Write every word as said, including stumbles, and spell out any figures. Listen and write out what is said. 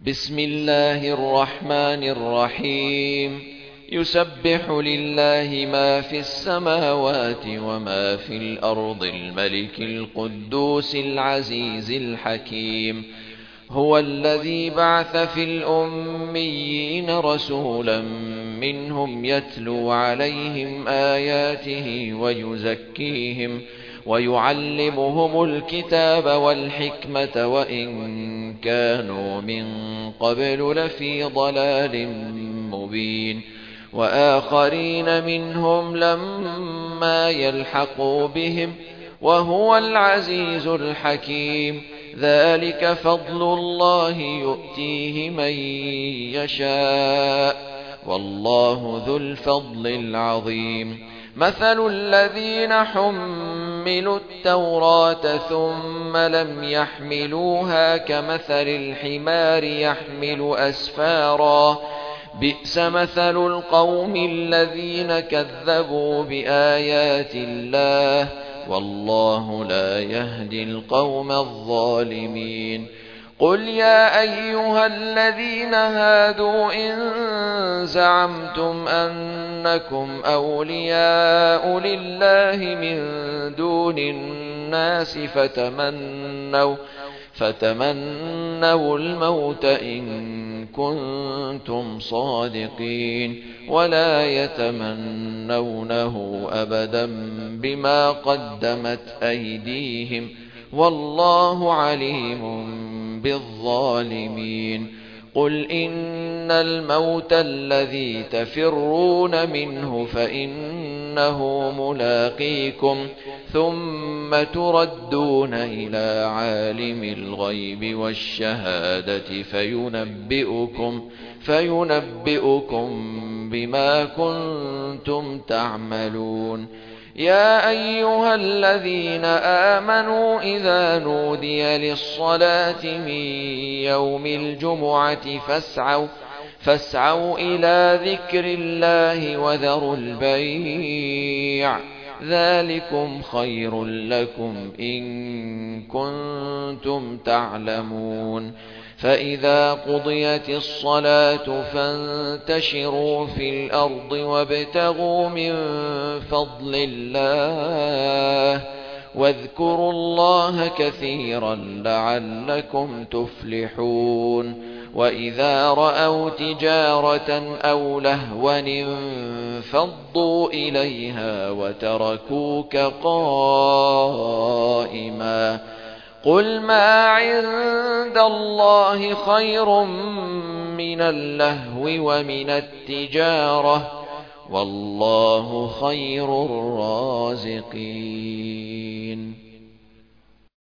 بسم الله الرحمن الرحيم يسبح لله ما في السماوات وما في الأرض الملك القدوس العزيز الحكيم هو الذي بعث في الأميين رسولا منهم يتلو عليهم آياته ويزكيهم ويعلمهم الكتاب والحكمة وإن كانوا من قبل لفي ضلال مبين وآخرين منهم لما يلحقوا بهم وهو العزيز الحكيم ذلك فضل الله يؤتيه من يشاء والله ذو الفضل العظيم مثل الذين حملوا التوراة ثم لم يحملوها كمثل الحمار يحمل أسفارا بئس مثل القوم الذين كذبوا بآيات الله والله لا يهدي القوم الظالمين قل يا أيها الذين هادوا إن زعمتم أنكم أولياء لله من دون الناس فتمنوا, فتمنوا الموت إن كنتم صادقين ولا يتمنونه أبدا بما قدمت أيديهم والله عليم بالظالمين قل إن الموت الذي تفرون منه فإنه ملاقيكم ثم تردون إلى عالم الغيب والشهادة فينبئكم, فينبئكم بما كنتم تعملون يا أيها الذين آمنوا إذا نودي للصلاة من يوم الجمعة فاسعوا, فاسعوا إلى ذكر الله وذروا البيع ذلكم خير لكم إن كنتم تعلمون فإذا قضيت الصلاة فانتشروا في الأرض وابتغوا من فضل الله واذكروا الله كثيرا لعلكم تفلحون وإذا رأوا تجارة أو لهوا انفضوا إليها وتركوك قائما قل ما عند الله خير من اللهو ومن التجارة والله خير الرازقين